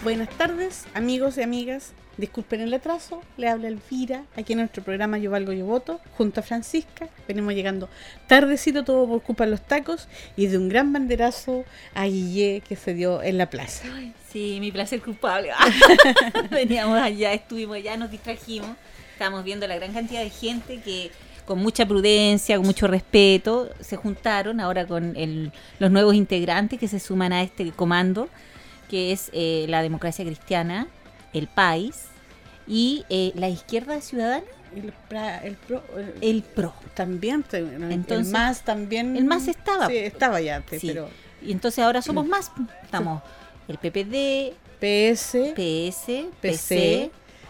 Buenas tardes, amigos y amigas. Disculpen el atraso, le habla Elvira, aquí en nuestro programa Yo Valgo, Yo Voto, junto a Francisca. Venimos llegando tardecito, todo por culpa de los tacos y de un gran banderazo a Guillé que se dio en la plaza. Ay, sí, mi placer culpable. Veníamos allá, estuvimos allá, nos distrajimos. Estábamos viendo la gran cantidad de gente que con mucha prudencia, con mucho respeto, se juntaron ahora con los nuevos integrantes que se suman a este comando, que es la democracia cristiana, el PAIS y la izquierda ciudadana. El PRO. También, entonces, el MAS también. El MAS estaba. Sí, estaba ya antes, sí. pero... Y entonces ahora somos más. Estamos el PPD, PS, PC,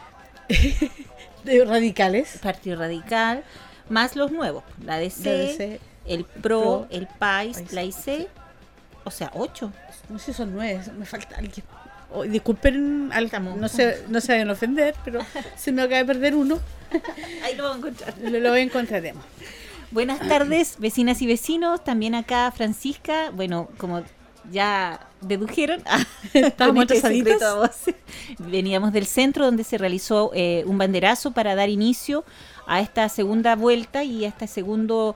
de radicales. Partido Radical, más los nuevos, la DC, el PRO, el PAIS, la IC, o sea, 8. No sé si son 9, me falta alguien. Oh, disculpen, no se vayan a ofender, pero se me acaba de perder uno. Ahí lo vamos a encontrar. Lo encontraremos. Buenas tardes, vecinas y vecinos. También acá Francisca. Bueno, como ya dedujeron, estábamos atrasaditos. Veníamos del centro donde se realizó un banderazo para dar inicio a esta segunda vuelta y a este segundo,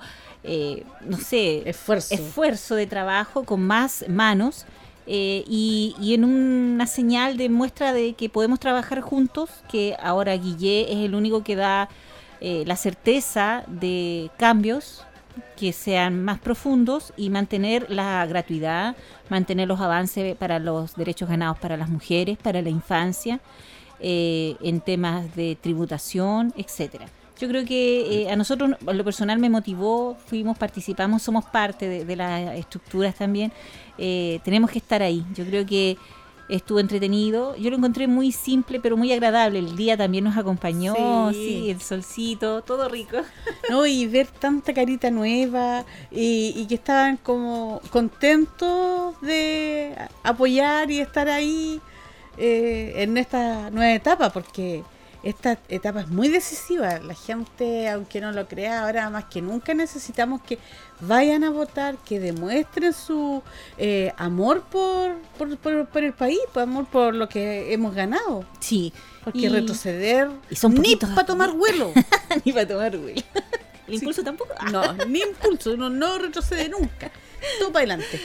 esfuerzo de trabajo con más manos. Y en una señal de muestra de que podemos trabajar juntos, que ahora Guillé es el único que da la certeza de cambios que sean más profundos y mantener la gratuidad, mantener los avances para los derechos ganados para las mujeres, para la infancia, en temas de tributación, etcétera. Yo creo que a nosotros, a lo personal, me motivó, participamos, somos parte de las estructuras también. Tenemos que estar ahí. Yo creo que estuvo entretenido. Yo lo encontré muy simple, pero muy agradable. El día también nos acompañó, sí, el solcito, todo rico. No, y ver tanta carita nueva y que estaban como contentos de apoyar y estar ahí en esta nueva etapa, porque esta etapa es muy decisiva. La gente, aunque no lo crea, ahora más que nunca necesitamos que vayan a votar, que demuestren su amor por el país, amor por lo que hemos ganado. Sí. Porque retroceder ni para tomar vuelo. Ni para tomar vuelo. ¿El impulso tampoco? No, ni impulso, uno no retrocede nunca. Todo para adelante.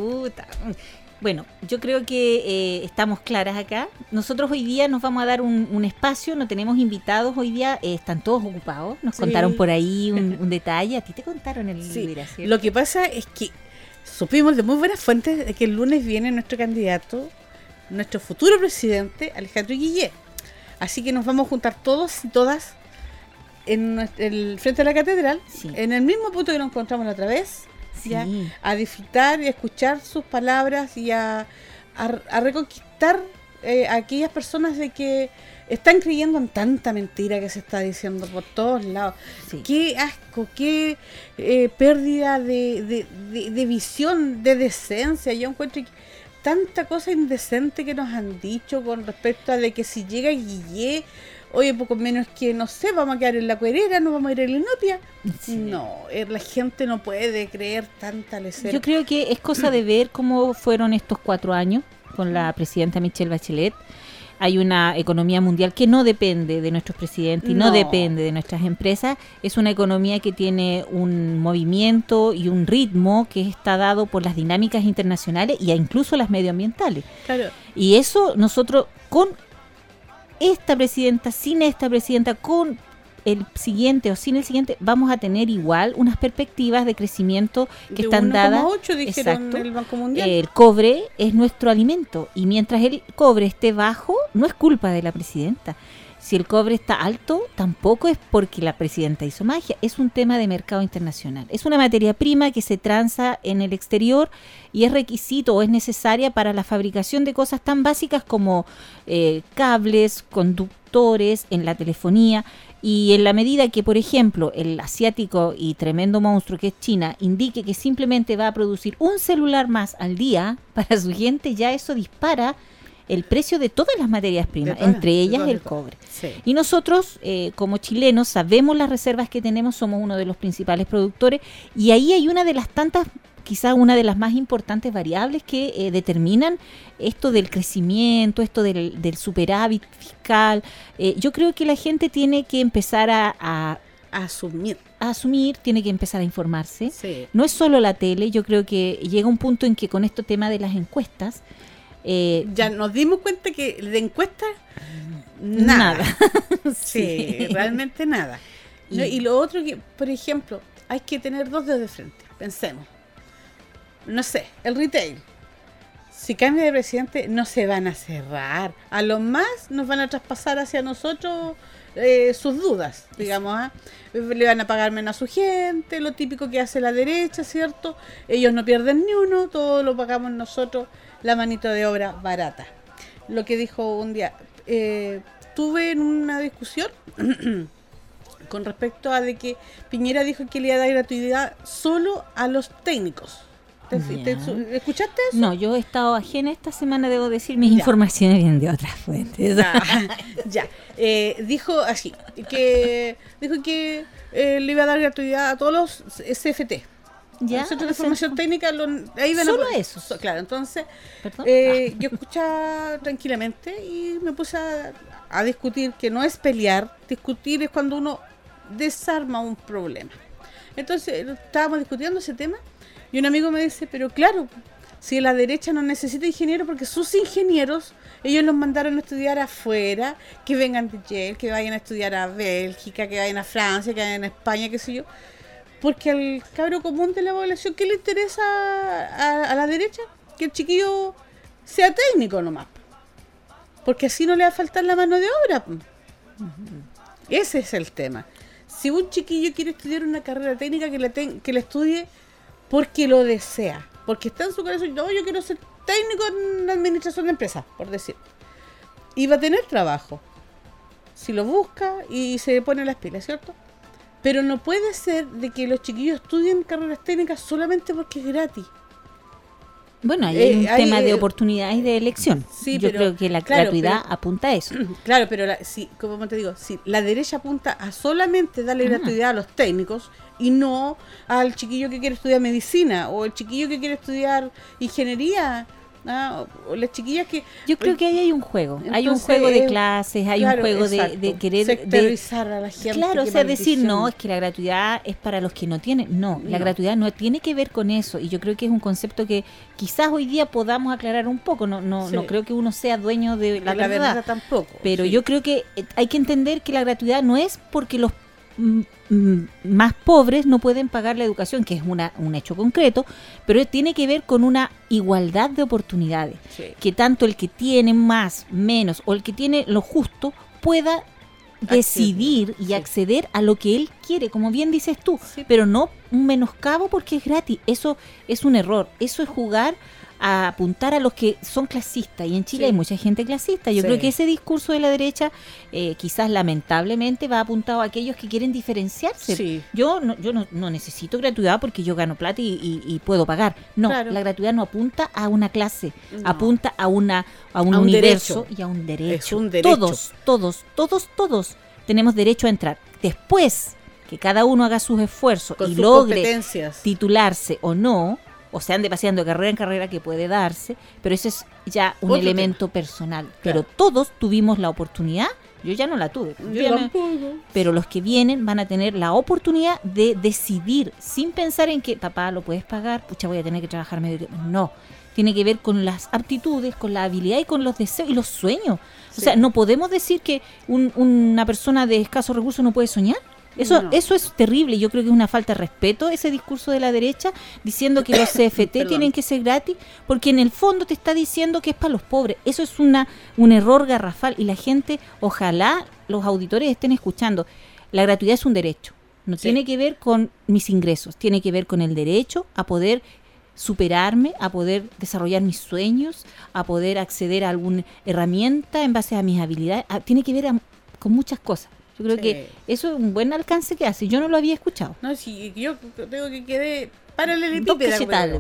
Bueno, yo creo que estamos claras acá. Nosotros hoy día nos vamos a dar un espacio, no tenemos invitados hoy día, están todos ocupados. Nos contaron por ahí un detalle. ¿A ti te contaron el libro? Sí. Lo que pasa es que supimos de muy buenas fuentes de que el lunes viene nuestro candidato, nuestro futuro presidente, Alejandro Guillé. Así que nos vamos a juntar todos y todas en el frente de la catedral, en el mismo punto que nos encontramos la otra vez. Sí. A disfrutar y a escuchar sus palabras y a reconquistar a aquellas personas de que están creyendo en tanta mentira que se está diciendo por todos lados. Sí. Qué asco, qué pérdida de visión, de decencia. Yo encuentro que tanta cosa indecente que nos han dicho con respecto a de que si llega Guillé, oye, poco menos que, no sé, vamos a quedar en la Cuerera, no vamos a ir a la Inopia. Sí. No, la gente no puede creer tanta lecera. Yo creo que es cosa de ver cómo fueron estos 4 años con la presidenta Michelle Bachelet. Hay una economía mundial que no depende de nuestros presidentes y no depende de nuestras empresas. Es una economía que tiene un movimiento y un ritmo que está dado por las dinámicas internacionales e incluso las medioambientales. Claro. Y eso nosotros con esta presidenta, sin esta presidenta, con el siguiente o sin el siguiente, vamos a tener igual unas perspectivas de crecimiento que están dadas. 1,8 dijeron el Banco Mundial. El cobre es nuestro alimento y mientras el cobre esté bajo, no es culpa de la presidenta. Si el cobre está alto, tampoco es porque la presidenta hizo magia, es un tema de mercado internacional. Es una materia prima que se transa en el exterior y es requisito o es necesaria para la fabricación de cosas tan básicas como cables, conductores, en la telefonía. Y en la medida que, por ejemplo, el asiático y tremendo monstruo que es China indique que simplemente va a producir un celular más al día para su gente, ya eso dispara el precio de todas las materias primas, entre ellas el cobre. Sí. Y nosotros, como chilenos, sabemos las reservas que tenemos, somos uno de los principales productores, y ahí hay una de las tantas quizás una de las más importantes variables que determinan esto del crecimiento, esto del superávit fiscal. Yo creo que la gente tiene que empezar a asumir, tiene que empezar a informarse. Sí. No es solo la tele, yo creo que llega un punto en que con este tema de las encuestas... ya nos dimos cuenta que de encuestas, nada. Sí, realmente nada. Y lo otro que, por ejemplo, hay que tener dos dedos de frente. Pensemos. No sé, el retail. Si cambia de presidente, no se van a cerrar. A lo más nos van a traspasar hacia nosotros sus dudas, digamos. Le van a pagar menos a su gente, lo típico que hace la derecha, ¿cierto? Ellos no pierden ni uno, todo lo pagamos nosotros, la manito de obra barata. Lo que dijo un día, tuve en una discusión con respecto a de que Piñera dijo que le iba a dar gratuidad solo a los técnicos. ¿Escuchaste eso? No, yo he estado ajena esta semana, debo decir, mis informaciones vienen de otras fuentes. Ya. Dijo así, dijo que le iba a dar gratuidad a todos los CFT. ¿Ya? Centros de Formación Técnica. Ahí van solo eso. Claro, entonces ¿Perdón? Yo escuchaba tranquilamente y me puse a discutir, que no es pelear, discutir es cuando uno desarma un problema. Entonces estábamos discutiendo ese tema y un amigo me dice, pero claro, si la derecha no necesita ingenieros, porque sus ingenieros, ellos los mandaron a estudiar afuera, que vengan de Yale, que vayan a estudiar a Bélgica, que vayan a Francia, que vayan a España, qué sé yo, porque al cabro común de la población, ¿qué le interesa a la derecha? Que el chiquillo sea técnico nomás, porque así no le va a faltar la mano de obra. Ese es el tema. Si un chiquillo quiere estudiar una carrera técnica, que la estudie porque lo desea, porque está en su corazón. No, yo quiero ser técnico en administración de empresas, por decir. Y va a tener trabajo si lo busca y se pone las pilas, ¿cierto? Pero no puede ser de que los chiquillos estudien carreras técnicas solamente porque es gratis. Bueno, hay un tema de oportunidades de elección. Sí, yo creo que la gratuidad apunta a eso. Claro, pero como te digo, si la derecha apunta a solamente darle gratuidad a los técnicos y no al chiquillo que quiere estudiar medicina o el chiquillo que quiere estudiar ingeniería, o las chiquillas que... Yo creo que ahí hay un juego. Entonces, hay un juego de clases, hay un juego de querer... sectorizar a la gente. Claro, o sea, decir, no, es que la gratuidad es para los que no tienen. No, la gratuidad no tiene que ver con eso. Y yo creo que es un concepto que quizás hoy día podamos aclarar un poco. No creo que uno sea dueño de la verdad tampoco. Pero yo creo que hay que entender que la gratuidad no es porque los más pobres no pueden pagar la educación, que es un hecho concreto, pero tiene que ver con una igualdad de oportunidades, que tanto el que tiene más, menos, o el que tiene lo justo pueda decidir y acceder a lo que él quiere, como bien dices tú, pero no un menoscabo porque es gratis. Eso es un error, eso es jugar a apuntar a los que son clasistas, y en Chile hay mucha gente clasista. Yo creo que ese discurso de la derecha quizás lamentablemente va apuntado a aquellos que quieren diferenciarse. Yo no necesito gratuidad porque yo gano plata y puedo pagar. No, la gratuidad no apunta a una clase, apunta a un universo y a un derecho. Es un derecho. Todos tenemos derecho a entrar. Después que cada uno haga sus esfuerzos y logre titularse o no, o se ande paseando de carrera en carrera, que puede darse, pero ese es ya un elemento personal. Pero todos tuvimos la oportunidad, yo ya no la tuve, pero los que vienen van a tener la oportunidad de decidir, sin pensar en que, papá, ¿lo puedes pagar? Pucha, voy a tener que trabajar medio tiempo. No, tiene que ver con las aptitudes, con la habilidad y con los deseos y los sueños. O sea, no podemos decir que una persona de escasos recursos no puede soñar. Eso es terrible. Yo creo que es una falta de respeto ese discurso de la derecha diciendo que los CFT tienen que ser gratis, porque en el fondo te está diciendo que es para los pobres. Eso es un error garrafal, y la gente, ojalá los auditores estén escuchando. La gratuidad es un derecho, no tiene que ver con mis ingresos, tiene que ver con el derecho a poder superarme, a poder desarrollar mis sueños, a poder acceder a alguna herramienta en base a mis habilidades. Tiene que ver con muchas cosas. Yo creo que eso es un buen alcance que hace. Yo no lo había escuchado. No, sí, yo tengo que quedé paralelepípeda.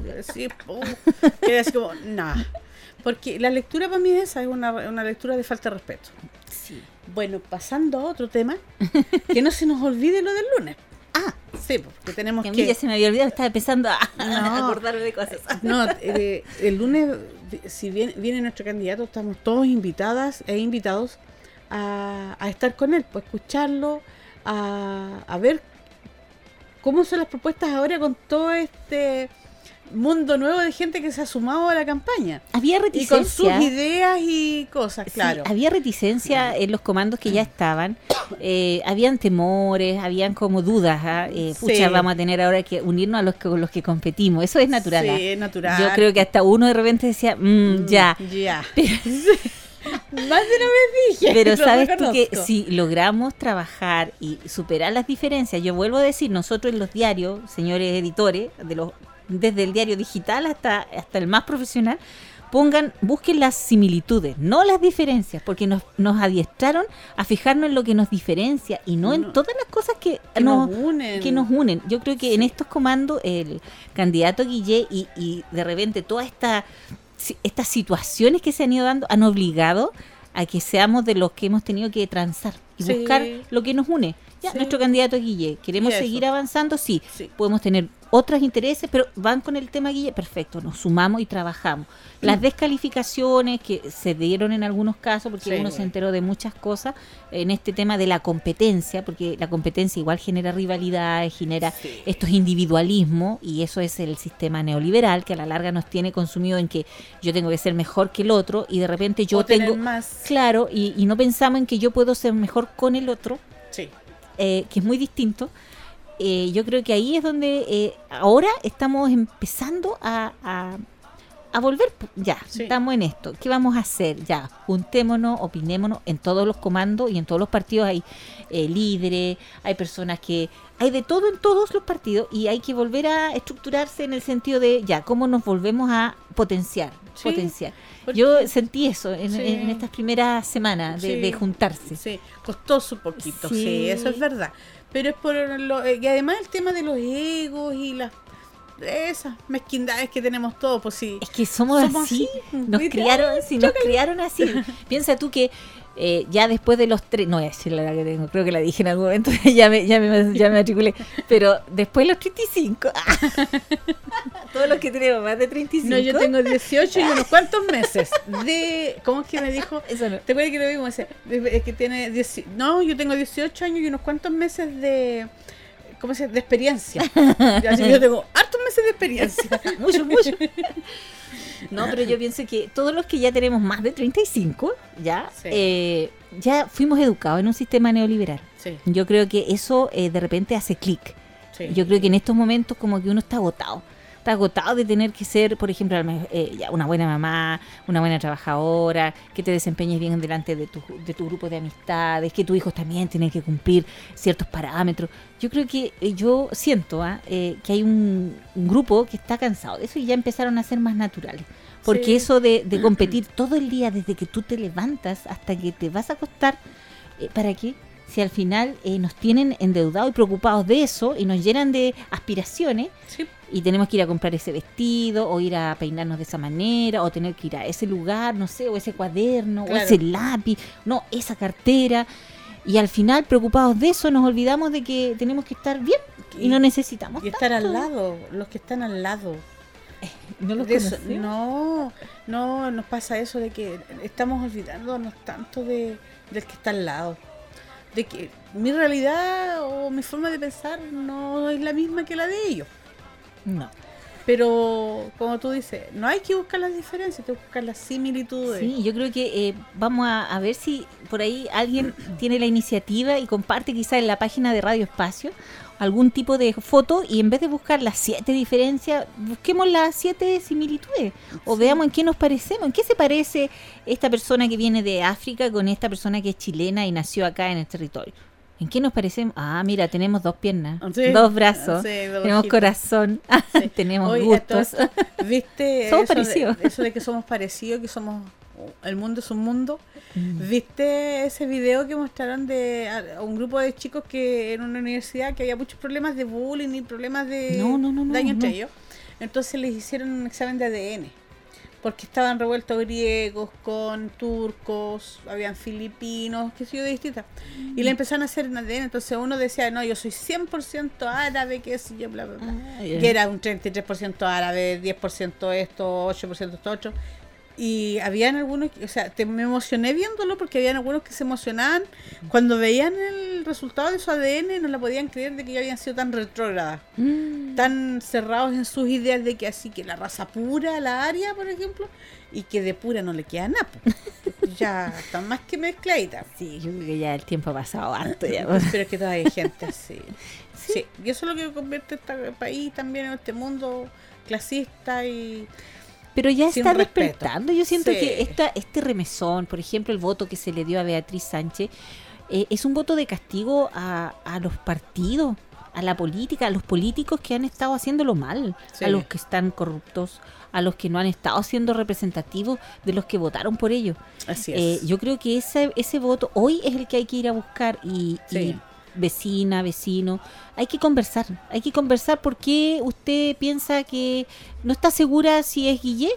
Quedé así como, nada. Porque la lectura para mí es una lectura de falta de respeto. Sí. Bueno, pasando a otro tema, que no se nos olvide lo del lunes. Sí, porque tenemos Que a mí ya se me había olvidado, estaba empezando a No. acordarme de cosas. No, el lunes, si viene nuestro candidato, estamos todos invitadas e invitados a estar con él, pues escucharlo, a ver cómo son las propuestas ahora con todo este mundo nuevo de gente que se ha sumado a la campaña. Había Y con reticencia. sus ideas y cosas, Sí, claro. había reticencia en los comandos que ya estaban. Habían temores, habían como dudas. Pucha, Sí. vamos a tener ahora que unirnos a los que competimos. Eso es natural. Sí, es natural. Yo creo que hasta uno de repente decía, ya. Ya. Más de una vez dije. Pero lo sabes tú que reconozco. si logramos trabajar y superar las diferencias, yo vuelvo a decir, nosotros en los diarios, señores editores, desde el diario digital hasta el más profesional, busquen las similitudes, no las diferencias, porque nos adiestraron a fijarnos en lo que nos diferencia y no en todas las cosas que nos unen. Yo creo que en estos comandos el candidato Guillé y de repente todas estas situaciones que se han ido dando han obligado a que seamos de los que hemos tenido que transar y Sí. buscar lo que nos une. Ya, Sí. nuestro candidato es Guillé. ¿Queremos Y eso. seguir avanzando? Sí. Sí. Podemos tener otros intereses, pero van con el tema Guillé. Perfecto, nos sumamos y trabajamos. Las descalificaciones que se dieron en algunos casos, porque Sí. uno se enteró de muchas cosas en este tema de la competencia, porque la competencia igual genera rivalidades, genera Sí. estos individualismos, y eso es el sistema neoliberal que a la larga nos tiene consumido en que yo tengo que ser mejor que el otro y de repente yo O tener tengo... más. Claro, y no pensamos en que yo puedo ser mejor con el otro, Sí. que es muy distinto. Yo creo que ahí es donde ahora estamos empezando a volver. Ya, Sí. estamos en esto. ¿Qué vamos a hacer? Ya, juntémonos, opinémonos. En todos los comandos y en todos los partidos hay líderes, hay personas hay de todo en todos los partidos y hay que volver a estructurarse en el sentido de, ya, ¿cómo nos volvemos a potenciar? Sí, porque- Yo sentí eso Sí. en estas primeras semanas de Sí. juntarse. Sí, costoso un poquito, sí. Sí. Eso es verdad. Pero es por y además el tema de los egos y esas mezquindades que tenemos todos, pues sí. Es que somos así, nos ¿viste? criaron así. Piensa tú que ya después de los no voy a decir la edad que tengo, creo que la dije en algún momento, ya me matriculé, pero después de los 35, todos los que tenemos más de 35. No, yo tengo 18 y unos cuantos meses ¿cómo es que me dijo? Eso no. ¿Te acuerdas que lo vimos? Es que tiene no, yo tengo 18 años y unos cuantos meses de ¿cómo se llama? De experiencia. Así que yo tengo hartos meses de experiencia. mucho. No, pero yo pienso que todos los que ya tenemos más de 35, ya, Sí. ya fuimos educados en un sistema neoliberal. Sí, Yo creo que eso de repente hace clic. sí. Yo creo que en estos momentos como que uno está agotado. Está agotado de tener que ser, por ejemplo, ya una buena mamá, una buena trabajadora, que te desempeñes bien delante de tu grupo de amistades, que tus hijos también tienen que cumplir ciertos parámetros. Yo creo que yo siento que hay un grupo que está cansado de eso y ya empezaron a ser más naturales. Porque Sí. eso de competir todo el día desde que tú te levantas hasta que te vas a acostar, ¿para qué? Si al final nos tienen endeudados y preocupados de eso y nos llenan de aspiraciones Sí. y tenemos que ir a comprar ese vestido o ir a peinarnos de esa manera o tener que ir a ese lugar, no sé, o ese cuaderno Claro. o ese lápiz, no, esa cartera. Y al final, preocupados de eso, nos olvidamos de que tenemos que estar bien y no necesitamos Y estar tanto. al lado, los que están al lado. No los De eso, conocemos. no nos pasa eso de que estamos olvidándonos tanto del que está al lado. De que mi realidad o mi forma de pensar no es la misma que la de ellos. No. Pero, como tú dices, no hay que buscar las diferencias, hay que buscar las similitudes. Sí, yo creo que vamos a ver si por ahí alguien tiene la iniciativa y comparte quizá en la página de Radio Espacio algún tipo de foto y en vez de buscar las 7 diferencias, busquemos las 7 similitudes o veamos en qué nos parecemos, en qué se parece esta persona que viene de África con esta persona que es chilena y nació acá en el territorio. ¿En qué nos parecemos? Ah, mira, tenemos 2 piernas, Sí, 2 brazos, sí, 2 tenemos ojitos. corazón, Sí. tenemos Oye, gustos. ¿Viste Somos eso parecidos. eso de que somos parecidos, que somos el mundo es un mundo? ¿Viste ese video que mostraron de a un grupo de chicos que en una universidad que había muchos problemas de bullying y problemas de No, daño entre no. ellos? Entonces les hicieron un examen de ADN porque estaban revueltos griegos con turcos, habían filipinos, qué sé yo, de distintas. Y le empezaron a hacer en ADN, entonces uno decía, no, yo soy 100% árabe, qué sé yo, bla, bla, bla. Y era un 33% árabe, 10% esto, 8% esto, 8%. Y habían algunos, o sea, me emocioné viéndolo porque habían algunos que se emocionaban cuando veían el resultado de su ADN, no la podían creer de que ya habían sido tan retrógradas, tan cerrados en sus ideas de que así que la raza pura, la aria, por ejemplo, y que de pura no le queda nada. Ya están más que mezcladitas. Sí, yo creo que ya el tiempo ha pasado harto. Ya. Pero es que todavía hay gente así. Sí, y eso es lo que convierte este país también en este mundo clasista y... Pero ya sin está respeto. despertando. Yo siento Sí. que este remesón, por ejemplo, el voto que se le dio a Beatriz Sánchez, es un voto de castigo a los partidos, a la política, a los políticos que han estado haciéndolo mal, Sí. a los que están corruptos, a los que no han estado siendo representativos de los que votaron por ellos. Así es. Yo creo que ese voto hoy es el que hay que ir a buscar y vecina, vecino, hay que conversar porque usted piensa que no está segura si es Guillé.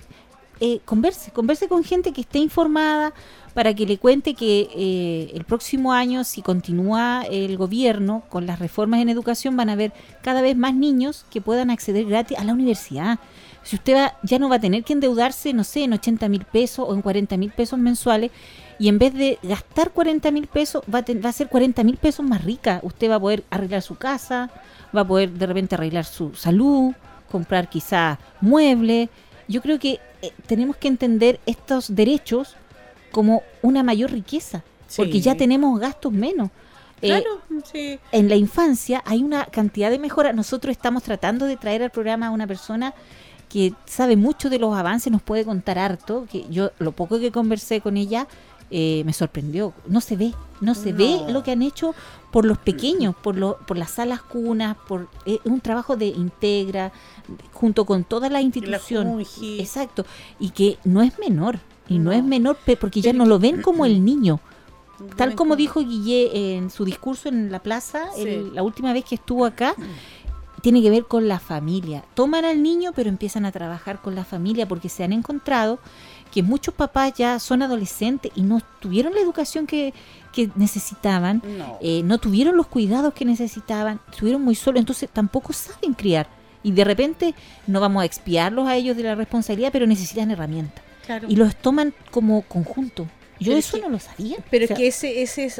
Converse con gente que esté informada para que le cuente que el próximo año, si continúa el gobierno con las reformas en educación, van a haber cada vez más niños que puedan acceder gratis a la universidad. Si usted ya no va a tener que endeudarse, no sé, en 80,000 pesos o en 40,000 pesos mensuales, y en vez de gastar 40,000 pesos, va a ser 40,000 pesos más rica. Usted va a poder arreglar su casa, va a poder de repente arreglar su salud, comprar quizá muebles. Yo creo que tenemos que entender estos derechos como una mayor riqueza, porque ya tenemos gastos menos. Claro, sí. En la infancia hay una cantidad de mejoras. Nosotros estamos tratando de traer al programa a una persona que sabe mucho de los avances, nos puede contar harto, que yo lo poco que conversé con ella me sorprendió. No se ve lo que han hecho por los pequeños, por las salas cunas, es un trabajo de Integra, junto con toda la institución. Exacto, y que no es menor, porque ya no lo ven como el niño. Tal como dijo Guillé en su discurso en la plaza, la última vez que estuvo acá, tiene que ver con la familia. Toman al niño, pero empiezan a trabajar con la familia porque se han encontrado que muchos papás ya son adolescentes y no tuvieron la educación que necesitaban, no tuvieron los cuidados que necesitaban, estuvieron muy solos, entonces tampoco saben criar. Y de repente no vamos a expiarlos a ellos de la responsabilidad, pero necesitan herramientas. Claro. Y los toman como conjunto. Yo pero eso no lo sabía. Pero es que ese es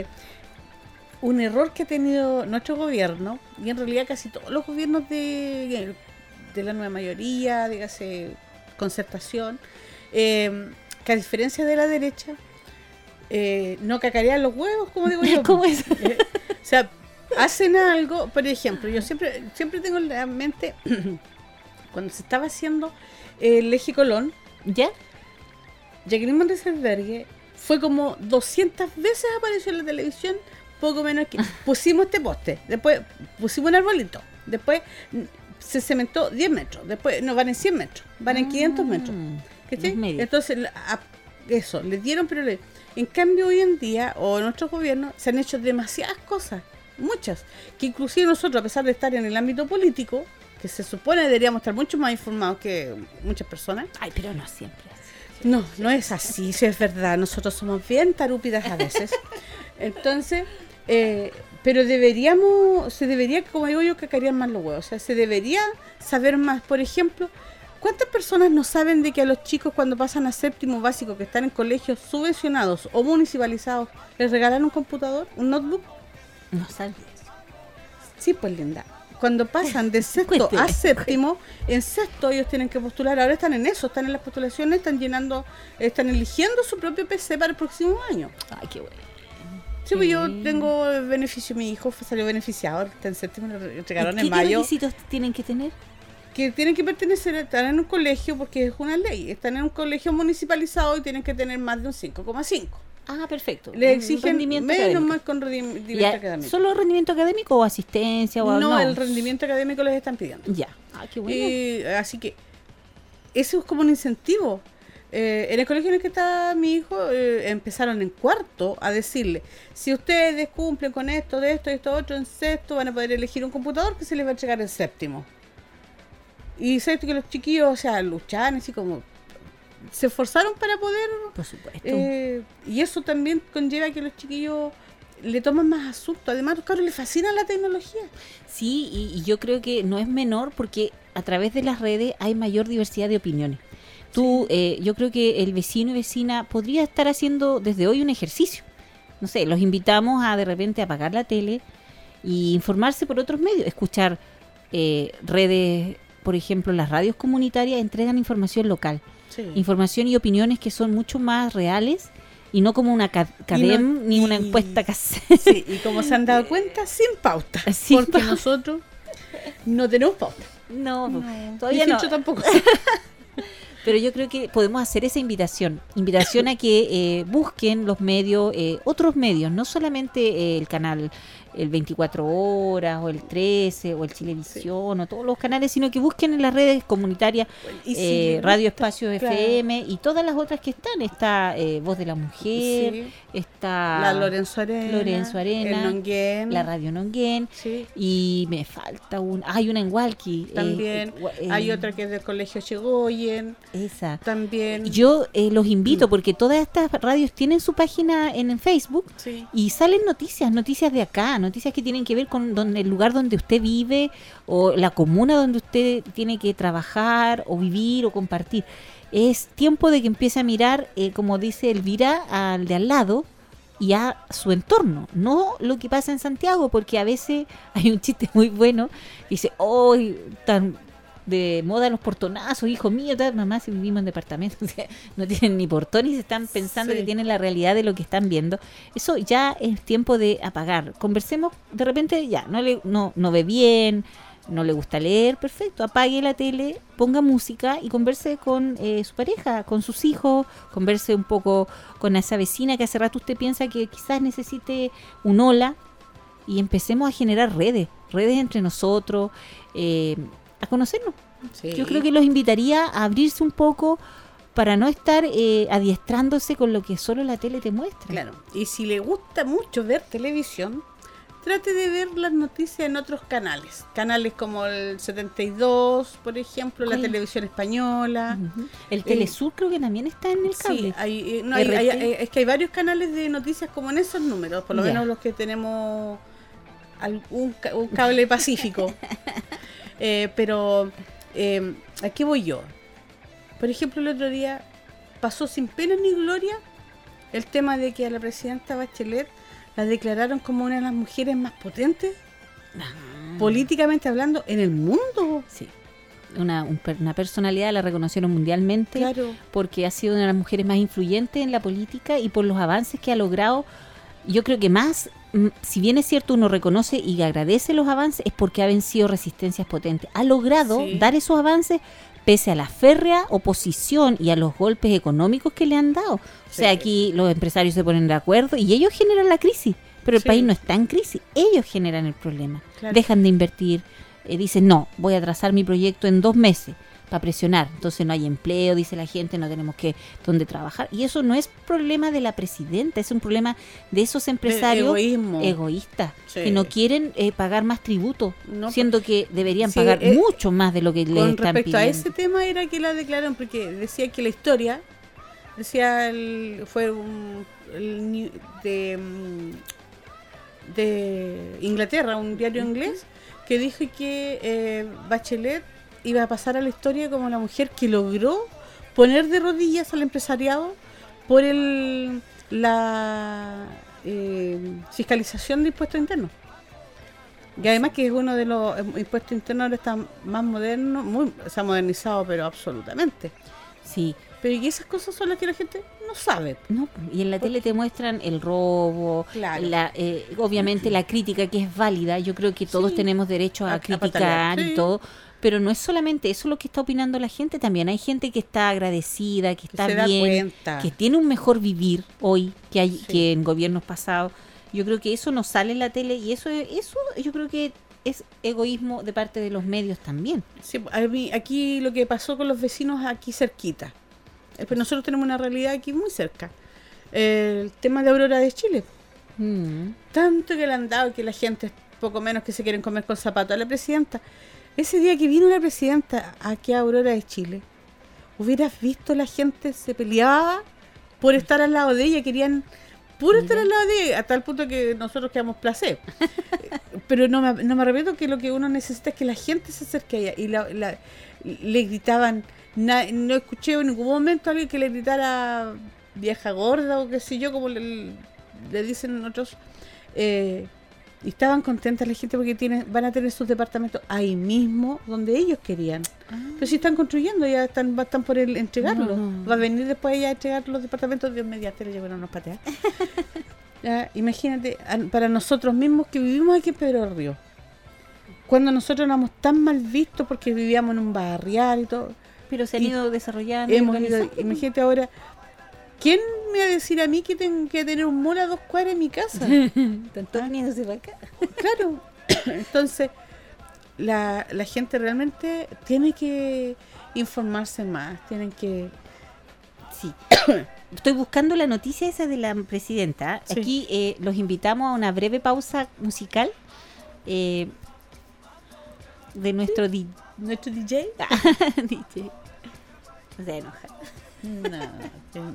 un error que ha tenido nuestro gobierno, y en realidad casi todos los gobiernos de la nueva mayoría, dígase concertación, que a diferencia de la derecha, no cacarean los huevos, como digo yo. ¿Cómo es? O sea, hacen algo, por ejemplo, yo siempre tengo en la mente cuando se estaba haciendo el Eje Colón, ¿ya? Jacqueline Van Rieselberghe fue como 200 veces apareció en la televisión, poco menos que pusimos este poste, después pusimos un arbolito, después se cementó 10 metros, después no van en 100 metros, van en 500 metros. ¿Cachai? Entonces, eso, le dieron, pero en cambio hoy en día, o nuestros gobiernos, se han hecho demasiadas cosas, muchas, que inclusive nosotros, a pesar de estar en el ámbito político, que se supone deberíamos estar mucho más informados que muchas personas. Ay, pero no siempre. No es así, sí es verdad, nosotros somos bien tarúpidas a veces. Entonces, pero se debería, como digo yo, cacarear más los huevos, o sea, se debería saber más. Por ejemplo, ¿cuántas personas no saben de que a los chicos cuando pasan a séptimo básico, que están en colegios subvencionados o municipalizados, les regalan un computador, un notebook? No sabía. Sí, pues linda. Cuando pasan de sexto a séptimo, en sexto ellos tienen que postular, ahora están en eso, están en las postulaciones, están eligiendo su propio PC para el próximo año. Ay, qué bueno. Sí, pues yo tengo beneficio, mi hijo salió beneficiado, está en séptimo, le entregaron en mayo. ¿Qué requisitos tienen que tener? Que tienen que pertenecer, están en un colegio, porque es una ley, están en un colegio municipalizado y tienen que tener más de un 5,5. Ah, perfecto. Le exigen rendimiento menos académico. más con rendimiento académico. ¿Solo rendimiento académico o asistencia? No, el rendimiento académico les están pidiendo. Ya. Ah, qué bueno. Así que eso es como un incentivo. En el colegio en el que está mi hijo, empezaron en cuarto a decirle, si ustedes cumplen con esto, de esto, otro, en sexto van a poder elegir un computador que se les va a entregar en séptimo. Y sé que los chiquillos, o sea, luchaban así como, se esforzaron para poder, Por supuesto. y eso también conlleva que los chiquillos le toman más asunto. Además, claro, les fascina la tecnología. Sí, y yo creo que no es menor porque a través de las redes hay mayor diversidad de opiniones. Yo creo que el vecino y vecina podría estar haciendo desde hoy un ejercicio. No sé, los invitamos a de repente apagar la tele y informarse por otros medios, escuchar redes, por ejemplo, las radios comunitarias entregan información local, información y opiniones que son mucho más reales y no como una cadem ni una encuesta casera. Sí, y como se han dado cuenta, sin pauta, porque nosotros no tenemos pauta. No, todavía no. Tampoco. Pero yo creo que podemos hacer esa invitación a que busquen los medios, otros medios, no solamente el canal el 24 horas o el 13 o el Chilevisión o todos los canales, sino que busquen en las redes comunitarias Radio Espacio FM y todas las otras que están. Está Voz de la Mujer, está la Lorenzo Arena, el Nonguén, la Radio Nonguén, y me falta hay una en Hualqui también, hay otra que es del Colegio Chegoyen, esa también. Yo los invito porque todas estas radios tienen su página en Facebook y salen noticias de acá, noticias que tienen que ver con el lugar donde usted vive o la comuna donde usted tiene que trabajar o vivir o compartir. Es tiempo de que empiece a mirar, como dice Elvira, al de al lado y a su entorno, no lo que pasa en Santiago, porque a veces hay un chiste muy bueno, dice, tan de moda los portonazos, hijo mío, mamá, si vivimos en departamentos, o sea, no tienen ni portón y se están pensando que tienen la realidad de lo que están viendo. Eso ya es tiempo de apagar. Conversemos, de repente ya, no ve bien, no le gusta leer, perfecto, apague la tele, ponga música y converse con su pareja, con sus hijos, converse un poco con esa vecina que hace rato usted piensa que quizás necesite un hola, y empecemos a generar redes entre nosotros, a conocernos. Yo creo que los invitaría a abrirse un poco para no estar adiestrándose con lo que solo la tele te muestra. Claro, y si le gusta mucho ver televisión, trate de ver las noticias en otros canales como el 72, por ejemplo, la televisión española. El Telesur creo que también está en el cable. Sí, es que hay varios canales de noticias como en esos números, por lo menos los que tenemos un cable pacífico. Pero ¿a qué voy yo? Por ejemplo, el otro día pasó sin pena ni gloria el tema de que a la presidenta Bachelet la declararon como una de las mujeres más potentes, políticamente hablando, en el mundo. Sí. Una personalidad la reconocieron mundialmente, porque ha sido una de las mujeres más influyentes en la política y por los avances que ha logrado. Yo creo que más, si bien es cierto, uno reconoce y agradece los avances, es porque ha vencido resistencias potentes. Ha logrado dar esos avances pese a la férrea oposición y a los golpes económicos que le han dado. O sea, aquí los empresarios se ponen de acuerdo y ellos generan la crisis, pero el país no está en crisis, ellos generan el problema. Dejan de invertir, dicen, no, voy a trazar mi proyecto en 2 meses. Para presionar, entonces no hay empleo, dice la gente, no tenemos dónde trabajar, y eso no es problema de la presidenta, es un problema de esos empresarios egoístas que no quieren pagar más tributo, siendo que deberían pagar mucho más de lo que les están pidiendo. Con respecto a ese tema era que la declararon, porque decía que la historia, fue de Inglaterra, un diario inglés, que dijo que Bachelet iba a pasar a la historia como la mujer que logró poner de rodillas al empresariado por la fiscalización de impuestos internos. Y además que es uno de los impuestos internos ahora está más moderno, se ha modernizado, pero absolutamente. Sí. Pero y esas cosas son las que la gente no sabe. No, y en la tele te muestran el robo, obviamente la crítica que es válida. Yo creo que todos tenemos derecho a criticar y todo. Pero no es solamente eso lo que está opinando la gente, también hay gente que está agradecida, que está bien, que tiene un mejor vivir hoy que en gobiernos pasados. Yo creo que eso no sale en la tele y eso yo creo que es egoísmo de parte de los medios también. Sí, aquí lo que pasó con los vecinos aquí cerquita, pero nosotros tenemos una realidad aquí muy cerca, el tema de Aurora de Chile. Tanto que le han dado que la gente poco menos que se quieren comer con zapatos a la presidenta. Ese día que vino la presidenta aquí a Aurora de Chile, hubieras visto la gente se peleaba por estar al lado de ella, querían puro estar al lado de ella, a tal punto que nosotros quedamos placer. Pero no me arrepiento, que lo que uno necesita es que la gente se acerque a ella. Y le gritaban, no escuché en ningún momento a alguien que le gritara vieja gorda o qué sé yo, como le dicen otros. Y estaban contentas la gente porque van a tener sus departamentos ahí mismo donde ellos querían. Pero si están construyendo, ya están por entregarlo. No. Va a venir después ella a entregar los departamentos de inmediato, le llevan unos pateas. Ya, imagínate, para nosotros mismos que vivimos aquí en Pedro del Río, cuando nosotros éramos tan mal vistos porque vivíamos en un barrial y todo, Pero se han ido desarrollando. imagínate ahora, ¿quién me va a decir a mí que tengo que tener un mall a 2 cuadras en mi casa? Están todos viniéndose para acá. Claro. Entonces, la gente realmente tiene que informarse más, tienen que... Sí. Estoy buscando la noticia esa de la presidenta. Sí. Aquí los invitamos a una breve pausa musical de nuestro ¿Nuestro DJ? DJ. No se enoja. No.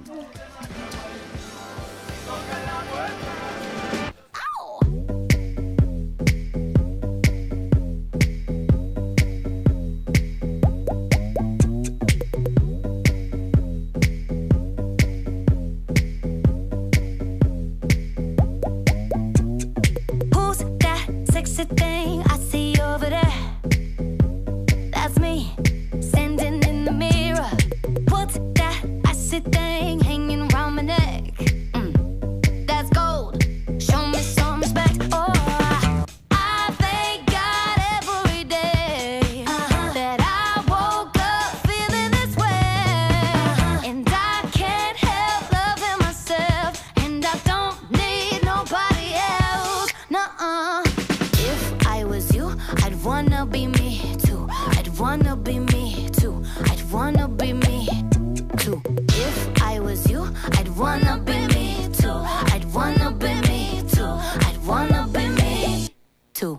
Who's that sexy thing I see over there? That's me, standing in the mirror. What's that icy thing hanging around my neck? That's gold. Show me some respect. Oh, I thank God every day that I woke up feeling this way, and I can't help loving myself, and I don't need nobody else. Nuh-uh. If I was you, I'd wanna be me too. I'd wanna be me too. I'd wanna be me too. If I was you, I'd wanna be me too. I'd wanna be me too. I'd wanna be me too.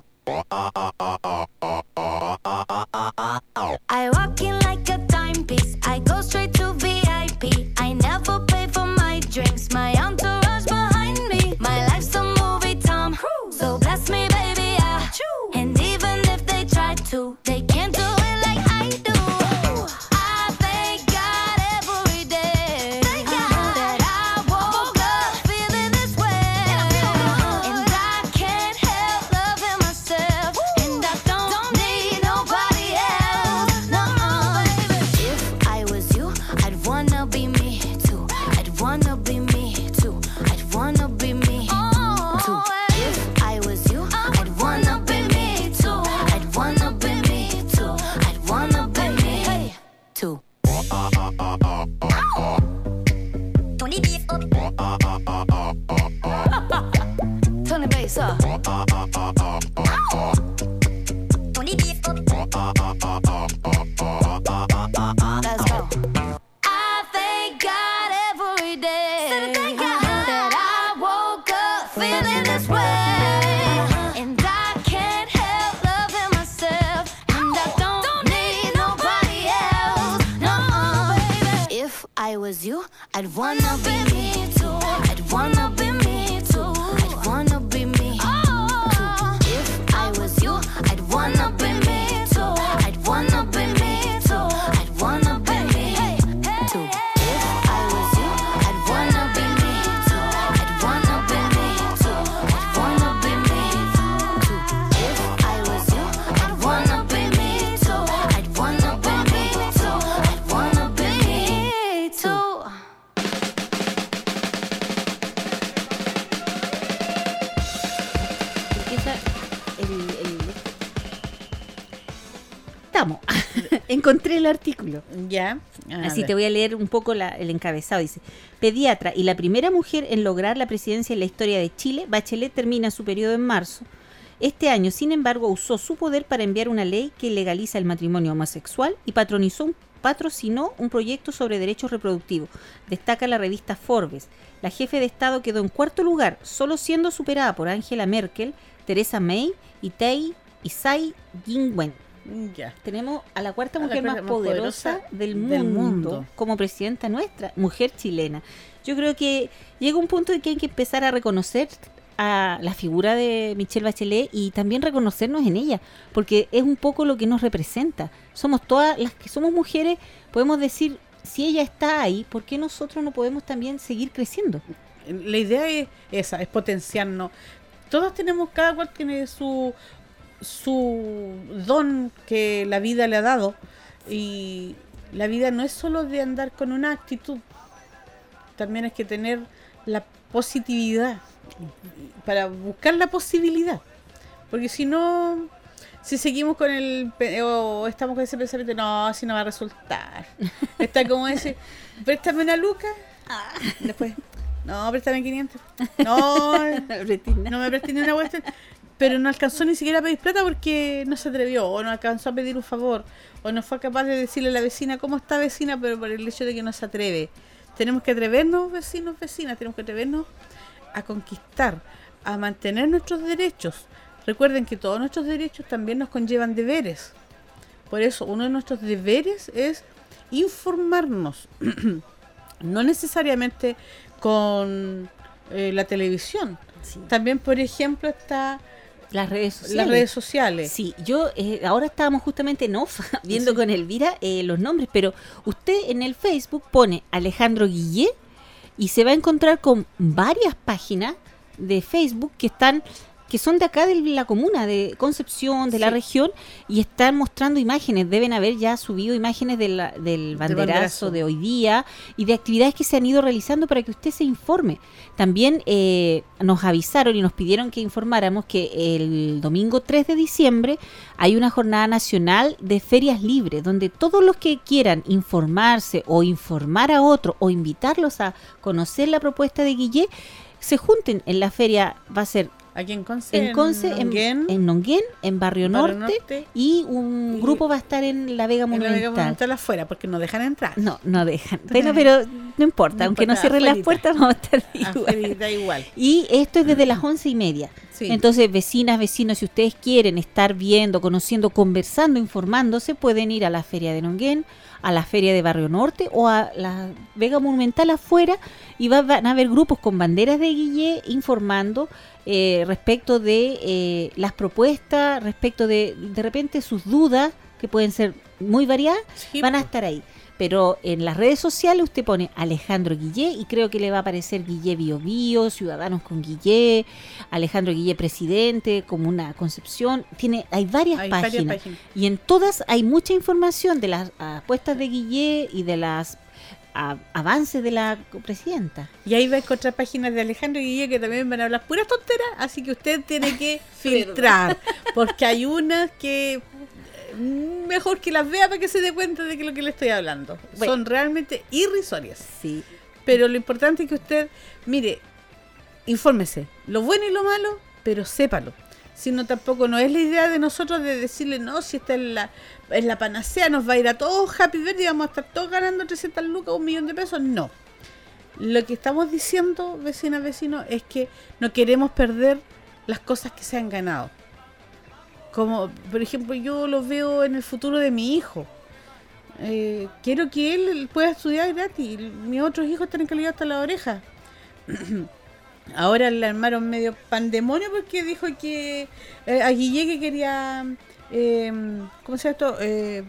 I walk in like a timepiece. I go straight to VIP. I never pay for my drinks. My entourage behind me. My life's a movie, Tom. So bless me, baby, yeah. And even if they try to, they can't do it like I do. I thank God every day that I woke up feeling this way, and I can't help loving myself, and I don't need nobody else. No, if I was you, I'd wanna be me too. I'd wanna be me too. I'd wanna be me too. If I was you, I'd wanna be me too. I'd wanna be me too. I'd wanna be me too. Tony beef up. Turn the bass up. Tony beef up. Let's go. I thank God every day that I woke up feeling this way, and I can't help loving myself, and I don't need nobody else. No, baby. If I was you, I'd wanna be me too. I'd wanna be me too. I'd wanna be me too. If I was you, I'd wanna be me too. I'd wanna be me too. I'd wanna be me too. If I was you, I'd wanna be me too. I'd wanna be me too. I'd wanna be me too. If I was you, I'd wanna be me too. I'd wanna be me too. I'd wanna be me too. Empieza Estamos. Encontré el artículo. Ya. Así te voy a leer un poco el encabezado. Dice: pediatra y la primera mujer en lograr la presidencia en la historia de Chile, Bachelet termina su periodo en marzo. Este año, sin embargo, usó su poder para enviar una ley que legaliza el matrimonio homosexual y patrocinó un proyecto sobre derechos reproductivos. Destaca la revista Forbes. La jefe de Estado quedó en cuarto lugar, solo siendo superada por Angela Merkel, Theresa May y Tsai Ing-wen. Ya. Tenemos a la cuarta A la mujer más cuarta más poderosa poderosa del del mundo mundo. como presidenta nuestra, mujer chilena. Yo creo que llega un punto en que hay que empezar a reconocer a la figura de Michelle Bachelet y también reconocernos en ella, porque es un poco lo que nos representa. Somos todas las que somos mujeres, podemos decir, si ella está ahí, ¿por qué nosotros no podemos también seguir creciendo? La idea es esa, es potenciarnos. Todos tenemos, cada cual tiene su don que la vida le ha dado, y la vida no es solo de andar con una actitud, también hay que tener la positividad para buscar la posibilidad, porque si no, si seguimos con o estamos con ese pensamiento, no, así no va a resultar. Está como ese, préstame una luca, después, no, préstame 500, no me presté ni una vuelta, pero no alcanzó ni siquiera a pedir plata porque no se atrevió, o no alcanzó a pedir un favor, o no fue capaz de decirle a la vecina cómo está vecina, pero por el hecho de que no se atreve. Tenemos que atrevernos, vecinos, vecinas, tenemos que atrevernos a conquistar, a mantener nuestros derechos. Recuerden que todos nuestros derechos también nos conllevan deberes. Por eso, uno de nuestros deberes es informarnos, no necesariamente con la televisión. Sí. También, por ejemplo, está Las redes sociales. las redes sociales. Sí, yo ahora estábamos justamente en off viendo Sí. con Elvira los nombres, pero usted en el Facebook pone Alejandro Guillé y se va a encontrar con varias páginas de Facebook que son de acá de la comuna de Concepción, de la Sí. región, y están mostrando imágenes. Deben haber ya subido imágenes del banderazo banderazo. de hoy día y de actividades que se han ido realizando para que usted se informe. También nos avisaron y nos pidieron que informáramos que el domingo 3 de diciembre hay una jornada nacional de ferias libres, donde todos los que quieran informarse o informar a otro o invitarlos a conocer la propuesta de Guillé, se junten en la feria. Va a ser Aquí en Conce, en Conce, en Nonguén, en Barrio Norte, y un y grupo va a estar en la Vega en la Monumental. Vega Monumental afuera, porque no dejan entrar. No dejan. Bueno, pero no importa, No aunque no importa, cierren las afuerita. puertas, vamos a estar igual. Afuera, igual. Y esto es desde las 11:30. Sí. Entonces, vecinas, vecinos, si ustedes quieren estar viendo, conociendo, conversando, informándose, pueden ir a la Feria de Nonguén, a la Feria de Barrio Norte o a la Vega Monumental afuera, y van a haber grupos con banderas de Guillé informando respecto de las propuestas, respecto de repente sus dudas, que pueden ser muy variadas, Sí, van a pues. estar ahí. Pero en las redes sociales usted pone Alejandro Guillé y creo que le va a aparecer Guillé Bio Bio, Ciudadanos con Guillé, Alejandro Guillé Presidente, Comuna Concepción. Hay varias Hay páginas. varias páginas. Y en todas hay mucha información de las apuestas de Guillé y de las avances de la presidenta. Y ahí va a encontrar páginas de Alejandro Guillé que también van a hablar puras tonteras, así que usted tiene que filtrar, porque hay unas que mejor que las vea para que se dé cuenta de que lo que le estoy hablando. Bueno. Son realmente irrisorias. Sí. Pero lo importante es que usted, mire, infórmese, lo bueno y lo malo, pero sépalo. Si no, tampoco no es la idea de nosotros de decirle, no, si esta es la panacea, nos va a ir a todos Happy Birthday y vamos a estar todos ganando 300 lucas, 1.000.000 de pesos. No. Lo que estamos diciendo, vecinas, vecinos, es que no queremos perder las cosas que se han ganado. Como, por ejemplo, yo lo veo en el futuro de mi hijo. Quiero que él pueda estudiar gratis. Mis otros hijos tienen que ligar hasta la oreja. Ahora le armaron medio pandemonio porque dijo que a Guillé que quería ¿cómo se llama esto?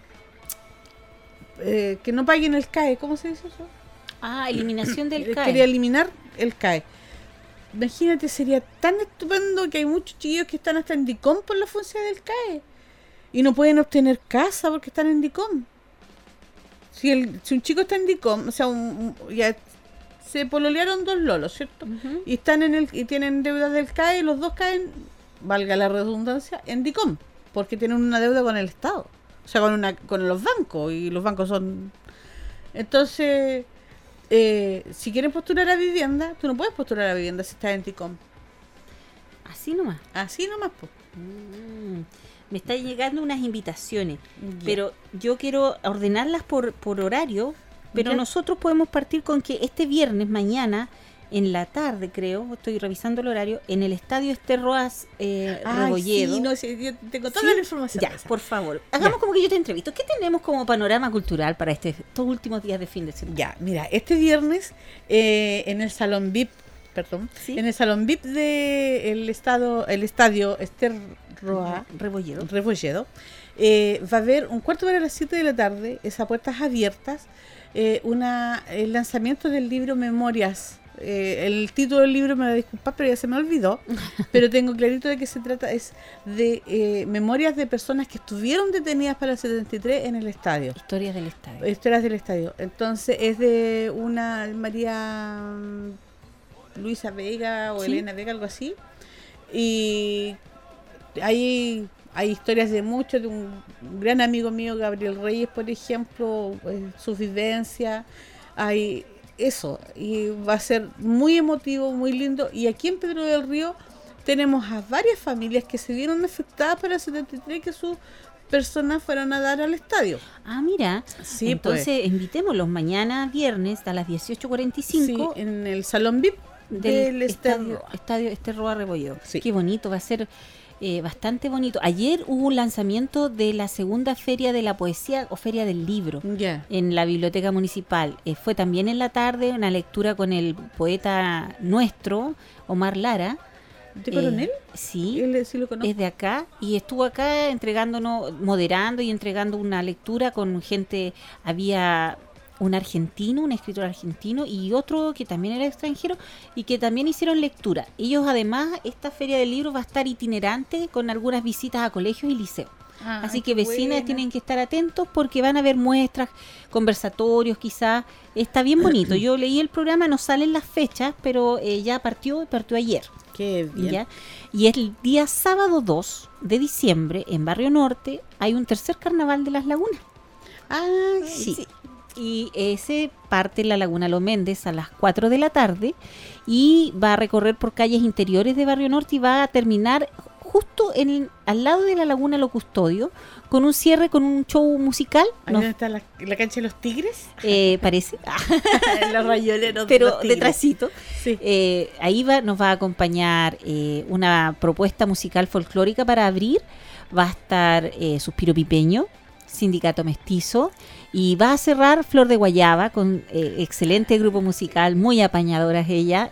Que no paguen el CAE. ¿Cómo se dice eso? Eliminación del CAE. Quería eliminar el CAE. Imagínate, sería tan estupendo que hay muchos chiquillos que están hasta en DICOM por la función del CAE y no pueden obtener casa porque están en DICOM. Si un chico está en DICOM, o sea, ya se pololearon dos lolos, ¿cierto? Ujú. Y están y tienen deudas del CAE, los dos caen, valga la redundancia, en DICOM, porque tienen una deuda con el Estado, o sea, con los bancos, y los bancos son... Entonces, si quieren postular a vivienda, tú no puedes postular a vivienda si estás en DICOM. Así nomás. Así nomás, pues. Me están llegando unas invitaciones, Ya. pero yo quiero ordenarlas por horario, pero Ya. nosotros podemos partir con que este viernes, mañana, en la tarde, creo, estoy revisando el horario, en el estadio Ester Roas Rebolledo. Sí, no, sí, yo tengo toda la información. Ya, de esa. por favor. Hagamos como que yo te entrevisto. ¿Qué tenemos como panorama cultural para estos últimos días de fin de semana? Ya, mira, este viernes en el Salón VIP, Sí. en el Salón VIP del estadio Ester Roa Rebolledo. Rebolledo, va a haber un cuarto para las 7 de la tarde, es a puertas abiertas, el lanzamiento del libro Memorias. El título del libro me va a disculpar, pero ya se me olvidó, pero tengo clarito de qué se trata, es de memorias de personas que estuvieron detenidas para el 73 en el estadio. Historias del estadio. Historias del estadio. Entonces es de una María Luisa Vega o Sí. Elena Vega, algo así. Y hay historias de muchos, de un gran amigo mío, Gabriel Reyes, por ejemplo, sus vivencias. Hay eso, y va a ser muy emotivo, muy lindo. Y aquí en Pedro del Río tenemos a varias familias que se vieron afectadas por el 73, que sus personas fueron a dar al estadio. Ah, mira. Sí, entonces invitémoslos mañana viernes a las 18:45 Sí, en el Salón VIP del estadio. estadio Ester Roa Rebolledo. Sí. Qué bonito, va a ser bastante bonito. Ayer hubo un lanzamiento de la segunda feria de la poesía o feria del libro Ya. en la biblioteca municipal. Fue también en la tarde una lectura con el poeta nuestro, Omar Lara. ¿De Coronel? Sí. Él sí lo conozco. Es de acá y estuvo acá moderando y entregando una lectura con gente. Había un argentino, un escritor argentino y otro que también era extranjero y que también hicieron lectura. Ellos además, esta feria del libro va a estar itinerante con algunas visitas a colegios y liceos. Así que vecinas tienen que estar atentos porque van a haber muestras, conversatorios quizás. Está bien bonito. Yo leí el programa, no salen las fechas, pero ya partió ayer. Qué bien. ¿Ya? Y el día sábado 2 de diciembre, en Barrio Norte, hay un tercer carnaval de las lagunas. Sí. Y ese parte en la Laguna Los Méndez a las 4 de la tarde y va a recorrer por calles interiores de Barrio Norte y va a terminar justo al lado de la Laguna Lo Custodio con un cierre, con un show musical. Ahí donde está la cancha de los tigres. Parece. Los rayoleros. Pero los tigres. detrásito. Sí. Ahí nos va a acompañar una propuesta musical folclórica para abrir. Va a estar Suspiro Pipeño, Sindicato Mestizo, y va a cerrar Flor de Guayaba con excelente grupo musical, muy apañadoras ella,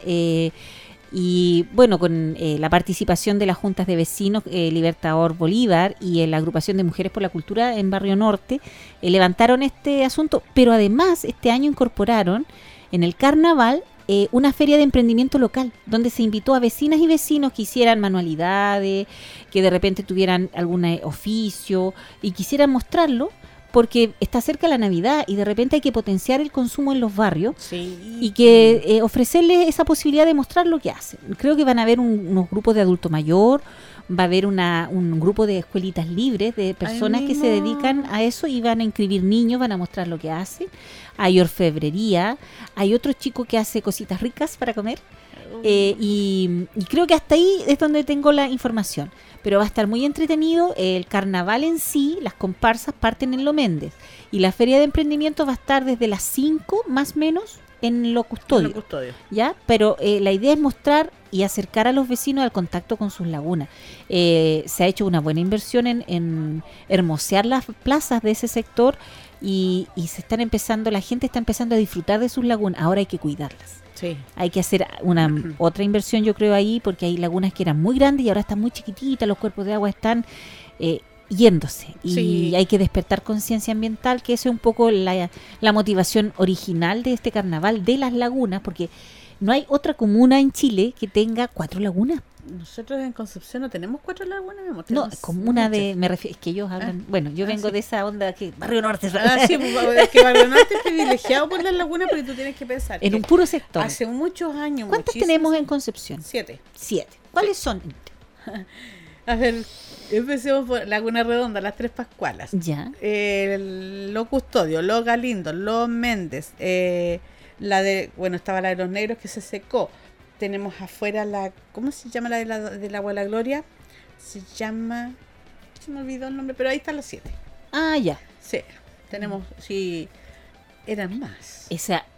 y bueno, con la participación de las juntas de vecinos Libertador Bolívar y la agrupación de Mujeres por la Cultura en Barrio Norte, levantaron este asunto, pero además este año incorporaron en el carnaval una feria de emprendimiento local, donde se invitó a vecinas y vecinos que hicieran manualidades, que de repente tuvieran algún oficio y quisieran mostrarlo, porque está cerca la Navidad y de repente hay que potenciar el consumo en los barrios Sí. y que ofrecerles esa posibilidad de mostrar lo que hacen. Creo que van a haber unos grupos de adulto mayor, va a haber un grupo de escuelitas libres de personas que se dedican a eso y van a inscribir niños, van a mostrar lo que hacen. Hay orfebrería, hay otro chico que hace cositas ricas para comer y creo que hasta ahí es donde tengo la información. Pero va a estar muy entretenido. El carnaval en sí, las comparsas parten en Lo Méndez y la feria de emprendimiento va a estar desde las 5 más o menos en Lo Custodio. Lo Custodio. ¿Ya? Pero la idea es mostrar y acercar a los vecinos al contacto con sus lagunas. Se ha hecho una buena inversión en hermosear las plazas de ese sector y la gente está empezando a disfrutar de sus lagunas. Ahora hay que cuidarlas. Sí. Hay que hacer otra inversión, yo creo, ahí, porque hay lagunas que eran muy grandes y ahora están muy chiquititas, los cuerpos de agua están yéndose. Y Sí. hay que despertar conciencia ambiental, que eso es un poco la motivación original de este carnaval de las lagunas, porque no hay otra comuna en Chile que tenga 4 lagunas. Nosotros en Concepción no tenemos 4 lagunas, mi amor. No, tenemos comuna muchas. me refiero, es que ellos hablan, bueno, yo vengo sí. de esa onda que Barrio Norte, Sí, es que Barrio Norte es privilegiado por las lagunas, porque tú tienes que pensar en que un puro sector. hace muchos años. ¿Cuántas muchísimos tenemos en años. Concepción? 7. 7. ¿Cuáles son? A ver, empecemos por Laguna Redonda, las 3 Pascualas. Ya. Lo Custodio, Lo Galindo, Lo Méndez, estaba la de los negros que se secó. Tenemos afuera ¿cómo se llama del Agua de la Gloria? Se me olvidó el nombre, pero ahí están las 7. Ah, ya. Sí, tenemos, sí, eran más. Esa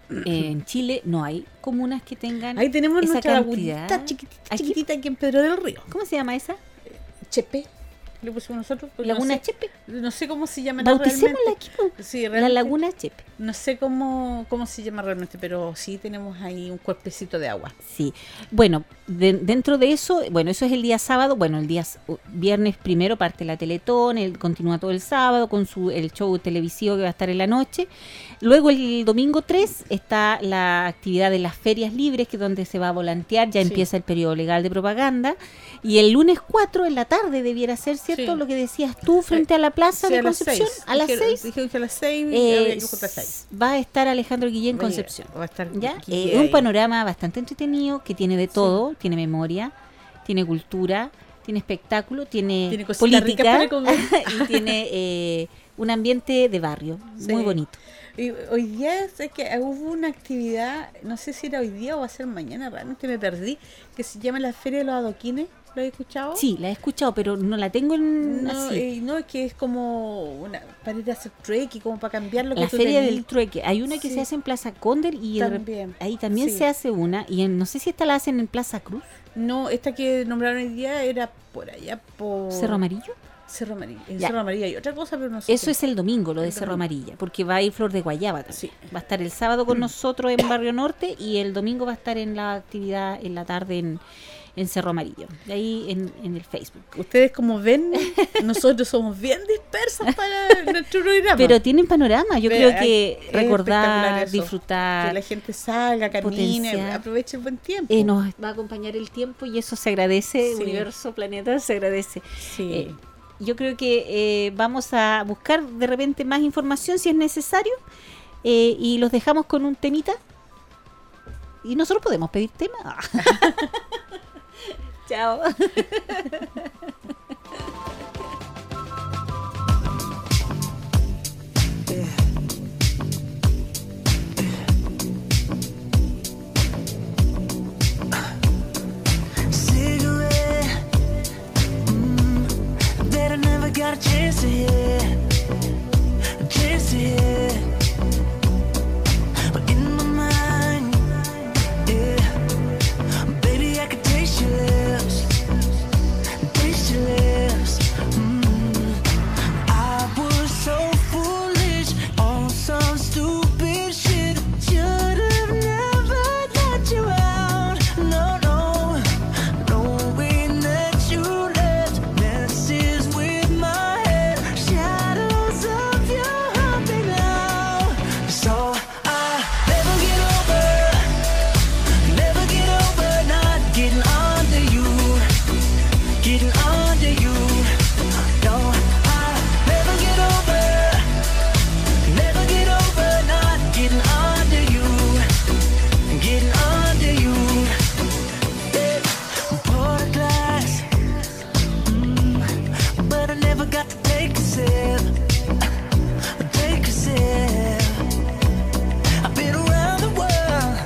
En Chile no hay comunas que tengan Ahí tenemos esa nuestra cantidad. lagunita chiquitita, Aquí- chiquitita aquí en Pedro del Río. ¿Cómo se llama esa? Chepe, le pusimos nosotros. porque Laguna no sé, Chepe. No sé cómo se llama Bauticémosla realmente. aquí, po. Sí, La realmente. Laguna Chepe. No sé cómo se llama realmente, pero sí tenemos ahí un cuerpecito de agua. Sí. Bueno, dentro de eso, bueno, eso es el día sábado. Bueno, el día viernes primero parte la Teletón, continúa todo el sábado con el show televisivo que va a estar en la noche. Luego el domingo 3 está la actividad de las ferias libres, que es donde se va a volantear, ya Sí. empieza el periodo legal de propaganda. Y el lunes 4 en la tarde debiera ser, ¿cierto? Sí. Lo que decías tú frente a la plaza Sí, de a las Concepción, 6. a las 6. Dijeron que a las 6 había que juntar 6. Va a estar Alejandro Guillén Concepción. Va a estar ¿Ya? aquí, Es un ahí. panorama bastante entretenido, que tiene de todo, tiene memoria, tiene cultura, tiene espectáculo, tiene Tiene cositas ricas política para comer. y tiene un ambiente de barrio Sí. muy bonito. Y hoy día sé que hubo una actividad, no sé si era hoy día o va a ser mañana, realmente me perdí, que se llama la Feria de los Adoquines. ¿Lo has escuchado? Sí, la he escuchado, pero no la tengo No, así. no, es que es como para ir a hacer trek y como para cambiar lo que La tú feria tenés. del trueque. Hay una que Sí. se hace en Plaza Cóndor y También, ahí también sí. se hace una. Y no sé si esta la hacen en Plaza Cruz, No, esta que nombraron hoy día era por allá, por... Cerro Amarillo. Cerro Amarillo. En Ya. Cerro Amarillo hay otra cosa, pero no sé. Eso qué. es el domingo, lo de El Cerro domingo. Amarilla, porque va a ir Flor de Guayaba también. Sí. Va a estar el sábado con nosotros en Barrio Norte y el domingo va a estar en la actividad en la tarde en Cerro Amarillo, de ahí en el Facebook. Ustedes como ven, nosotros somos bien dispersos para nuestro programa. Pero tienen panorama, yo Ve, creo es que espectacular recordar, eso. disfrutar, Que la gente salga, camine, potenciar. aproveche el buen tiempo. nos va a acompañar el tiempo y eso se agradece, Sí. universo, planeta, se agradece. Sí. Yo creo que vamos a buscar de repente más información si es necesario y los dejamos con un temita. Y nosotros podemos pedir tema. Chao. Cigarette that I never got a chance to hit, a chance to hit. But in my mind, yeah, baby, I could taste your lips, taste your lips. I was so foolish on some stupid shit. Should have never let you out. No, no, knowing that you left messes with my head. Shadows of you haunting now. So I never get over not getting under you, getting under you. No, I never get over not getting under you, getting under you. Yeah. Pour a glass, but I never got to take a sip, take a sip. I've been around the world,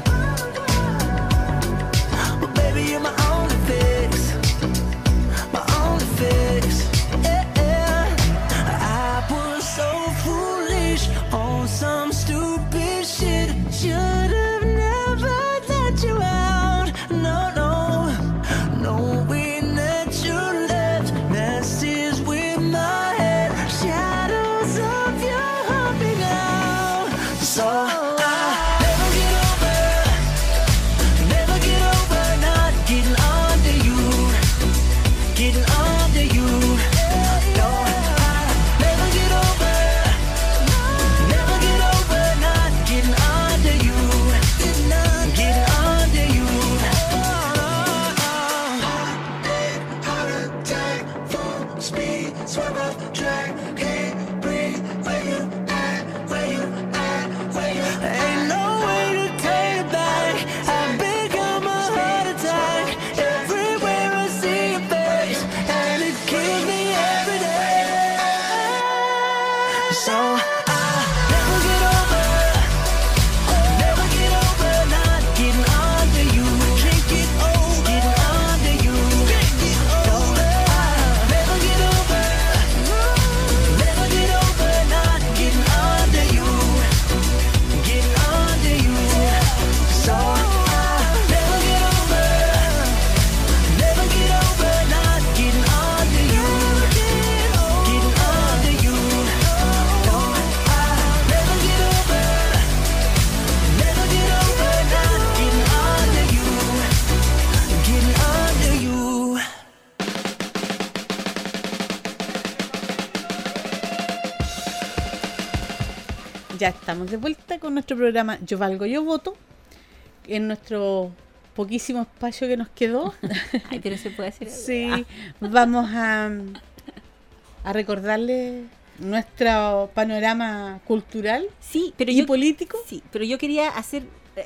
but baby, you're my only fix, my only fix. Yeah. I was so foolish on some stupid shit. Should have never let you out. No, no, knowing that you left messes with my head. Shadows of you haunting now. So I never get over not getting under you, getting under you. No, I never get over not getting under you, getting under you. Heart attack, full speed, swerve off track, can't breathe. Where you at? Where you at? Where you at? Ain't no way to take it back. I've become a heart attack. Everywhere I see your face, and it kills me every day. So I never get over not getting under you. Can't get over getting under you. No, I never get over not getting under you, getting under you. Ya estamos de vuelta con nuestro programa Yo Valgo, Yo Voto, en nuestro poquísimo espacio que nos quedó. Ay, pero se puede hacer. Sí, vamos a recordarle nuestro panorama cultural Sí, pero y político. Sí, pero yo quería hacer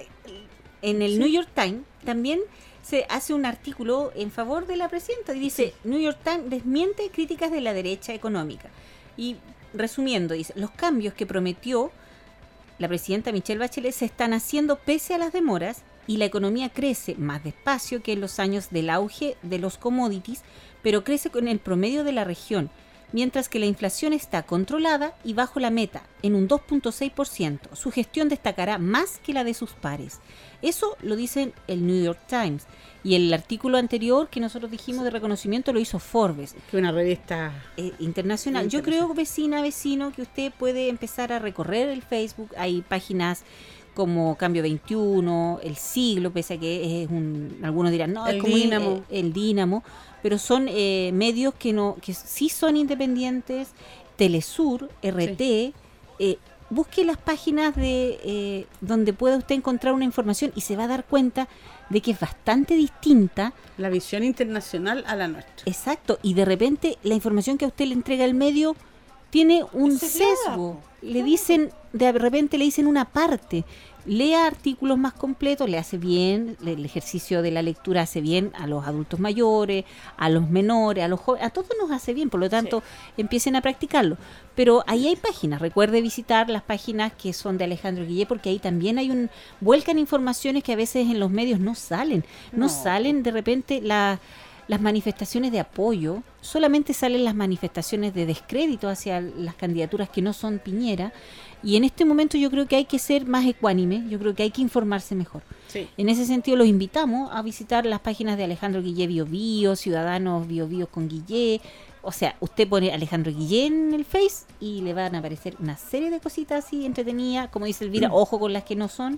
en el Sí. New York Times también se hace un artículo en favor de la presidenta y dice New York Times desmiente críticas de la derecha económica. Y resumiendo, dice, los cambios que prometió la presidenta Michelle Bachelet se están haciendo pese a las demoras y la economía crece más despacio que en los años del auge de los commodities, pero crece con el promedio de la región, mientras que la inflación está controlada y bajo la meta, en un 2.6%. Su gestión destacará más que la de sus pares. Eso lo dice el New York Times. Y el artículo anterior que nosotros dijimos de reconocimiento lo hizo Forbes, Que una revista internacional. Yo creo, vecino, que usted puede empezar a recorrer el Facebook. Hay páginas como Cambio 21, El Siglo, pese a que es algunos dirán, no, El es como Dínamo. el Dínamo, pero son medios que sí son independientes. Telesur, RT, busque las páginas de donde pueda usted encontrar una información y se va a dar cuenta de que es bastante distinta. la visión internacional a la nuestra. Exacto, y de repente la información que a usted le entrega el medio tiene un Sesgada, sesgo. po. Le dicen, de repente le dicen una parte. Lea artículos más completos, le hace bien, el ejercicio de la lectura hace bien a los adultos mayores, a los menores, a los jóvenes, a todos nos hace bien, por lo tanto, empiecen a practicarlo. Pero ahí hay páginas, recuerde visitar las páginas que son de Alejandro Guillé, porque ahí también hay vuelcan informaciones que a veces en los medios no salen, no No. salen de repente las manifestaciones de apoyo, solamente salen las manifestaciones de descrédito hacia las candidaturas que no son Piñera, y en este momento yo creo que hay que ser más ecuánime, yo creo que hay que informarse mejor. Sí. En ese sentido los invitamos a visitar las páginas de Alejandro Guillé Bio Bio, Ciudadanos Bio Bio con Guillé. O sea, usted pone Alejandro Guillé en el Face y le van a aparecer una serie de cositas así entretenidas, como dice Elvira, ojo con las que no son.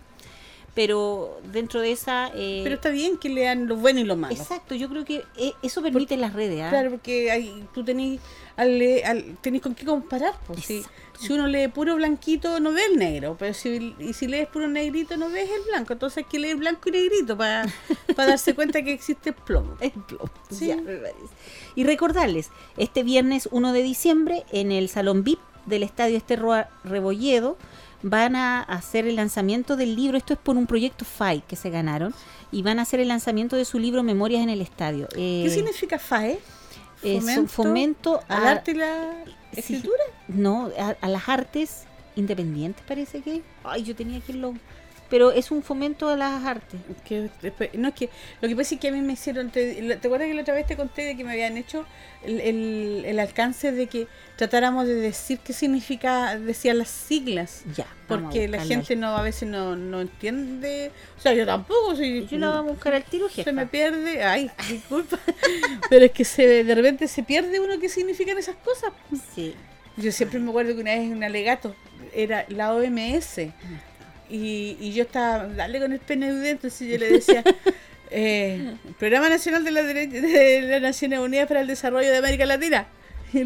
Pero dentro de esa... Pero está bien que lean lo bueno y lo malo. exacto, yo creo que eso permite las redes. ¿Ah? Claro, porque tú tenés tenés con qué comparar. Pues, si uno lee puro blanquito, no ve el negro. Pero si lees puro negrito, no ves el blanco. Entonces hay que leer blanco y negrito para darse cuenta que existe plomo. Es plomo. Sí. Ya, me parece. Y recordarles, este viernes 1 de diciembre, en el Salón VIP del Estadio Esterro Rebolledo, van a hacer el lanzamiento del libro. Esto es por un proyecto FAI que se ganaron, y van a hacer el lanzamiento de su libro Memorias en el Estadio. ¿Qué significa FAE? Es un fomento al arte y la sí, escritura. no, a las artes independientes, parece que. Ay, yo tenía que irlo. Pero es un fomento a las artes. No, es que lo que pasa es que a mí me hicieron, ¿te acuerdas que la otra vez te conté de que me habían hecho el alcance de que tratáramos de decir qué significa, decían las siglas? Ya. vamos a Porque la buscarla gente a veces no entiende. O sea, yo tampoco. Si Yo la voy a buscar al tiro, jefa. se me pierde. Ay, disculpa. Pero es que de repente se pierde uno qué significan esas cosas. Sí. Yo siempre me acuerdo que una vez en un alegato era la OMS. Y yo estaba, dale con el PNUD, entonces yo le decía, Programa Nacional de las Naciones Unidas para el Desarrollo de América Latina. Y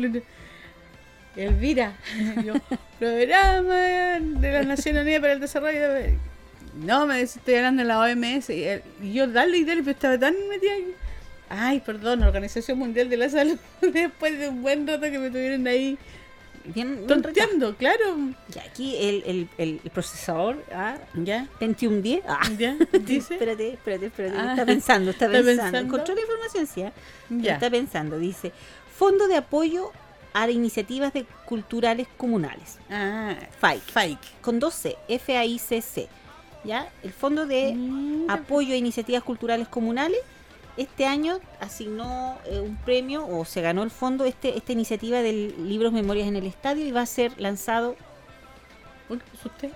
Elvira, yo, Programa de las Naciones Unidas para el Desarrollo de América. No, me decía, estoy hablando de la OMS. Y yo, dale, pero estaba tan metida aquí. Ay, perdón, Organización Mundial de la Salud. Después de un buen rato que me tuvieron ahí Bien tonteando, claro. Ya, aquí el procesador, ¿Ya? Pentium 10. ¿Ya? Dice. Espérate. Ah, Está pensando. ¿está pensando? Encontró la información, sí. Ya. Está pensando. Dice, Fondo de Apoyo a Iniciativas Culturales Comunales. Ah, FAIC. fake. Con 2C, FAICC. ¿Ya? El Fondo de Apoyo a Iniciativas Culturales Comunales este año asignó un premio, o se ganó el fondo, esta iniciativa del Libros Memorias en el Estadio, y va a ser lanzado ¿Usted?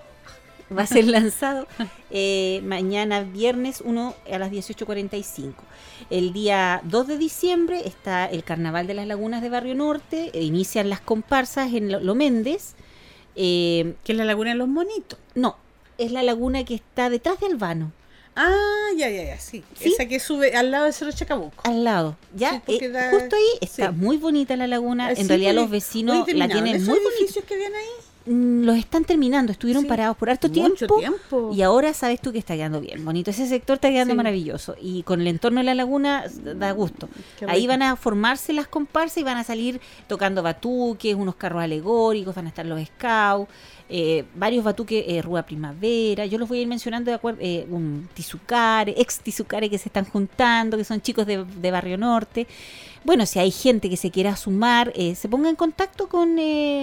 mañana viernes 1 a las 18:45. El día 2 de diciembre está el Carnaval de las Lagunas de Barrio Norte, inician las comparsas en Lo Méndez. Que es la Laguna de los Monitos. No, es la laguna que está detrás de Albano. Ah, ya, sí. ¿Sí? Esa que sube al lado de Cerro Chacabuco. Al lado, ¿ya? Sí, porque Justo ahí está sí. muy bonita la laguna. En Sí, realidad porque- los vecinos Oye, la ¿terminaron tienen esos muy bonita. edificios que habían ahí? los están terminando, estuvieron Sí, parados por harto mucho tiempo, tiempo. y ahora sabes tú que está quedando bien bonito, ese sector está quedando Sí. maravilloso, y con el entorno de la laguna da gusto. Qué Ahí rico. van a formarse las comparsas y van a salir tocando batuques, unos carros alegóricos, van a estar los scouts, varios batuques, Rúa Primavera, yo los voy a ir mencionando de acuerdo, un Tizucare, ex Tizucare que se están juntando, que son chicos de Barrio Norte. Bueno, si hay gente que se quiera sumar, se ponga en contacto con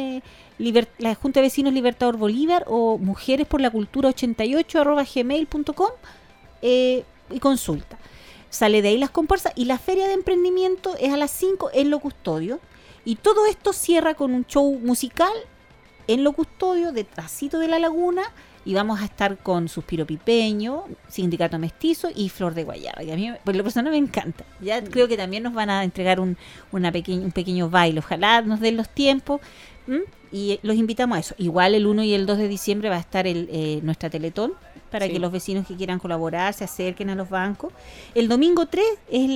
la Junta de Vecinos Libertador Bolívar o Mujeres por la Cultura 88@gmail.com, y consulta. Sale de ahí las comparsas, y la feria de emprendimiento es a las 5 en Lo Custodio, y todo esto cierra con un show musical en Lo Custodio, detrásito de la laguna, y vamos a estar con Suspiro Pipeño, Sindicato Mestizo y Flor de Guayaba, que a mí por lo personal me encanta. Ya creo que también nos van a entregar un pequeño baile, ojalá nos den los tiempos. Y los invitamos a eso. Igual el 1 y el 2 de diciembre va a estar nuestra Teletón, para Sí. que los vecinos que quieran colaborar se acerquen a los bancos. El domingo 3 es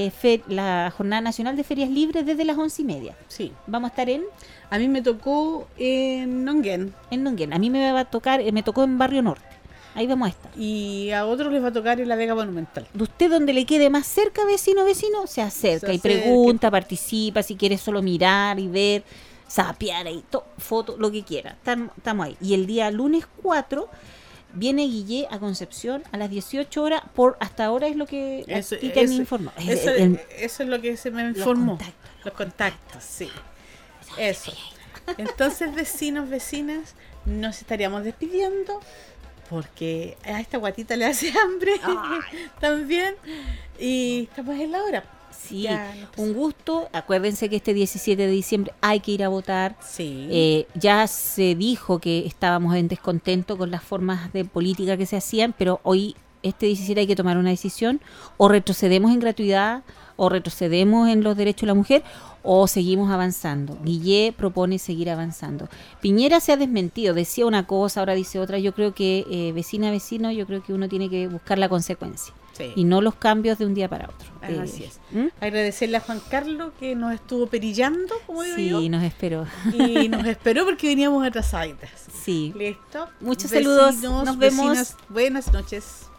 la Jornada Nacional de Ferias Libres desde las 11:30. Sí. Vamos a estar A mí me tocó en Nonguén en Nonguén. A mí me va a tocar, me tocó en Barrio Norte. Ahí vamos a estar. y a otros les va a tocar en la Vega Monumental. De usted, donde le quede más cerca, vecino, se acerca Se y acerca. pregunta, participa, si quiere solo mirar y ver, sapear ahí, foto, lo que quiera. Estamos ahí. Y el día lunes 4 viene Guillé a Concepción a las 18 horas, hasta ahora es lo que Eso- a ti te han eso- informado. Eso, eso es lo que se me informó. contactos. Los contactos, sí. Eso. Entonces, vecinos, vecinas, nos estaríamos despidiendo porque a esta guatita le hace hambre también. Y estamos en la hora. Sí, Ya, no pasa un gusto. Acuérdense que este 17 de diciembre hay que ir a votar. Sí. Ya se dijo que estábamos en descontento con las formas de política que se hacían, pero hoy, este 17, hay que tomar una decisión: o retrocedemos en gratuidad, o retrocedemos en los derechos de la mujer, o seguimos avanzando. Guillé propone seguir avanzando. Piñera se ha desmentido, decía una cosa, ahora dice otra. Yo creo que, vecino, yo creo que uno tiene que buscar la consecuencia Sí. y no los cambios de un día para otro. Así es. ¿Mm? Agradecerle a Juan Carlos que nos estuvo perillando, como digo yo, Sí, nos esperó. y nos esperó porque veníamos atrasaditas. Sí. Listo. Muchos saludos. Vecinos, Nos vemos. vecinas, buenas noches.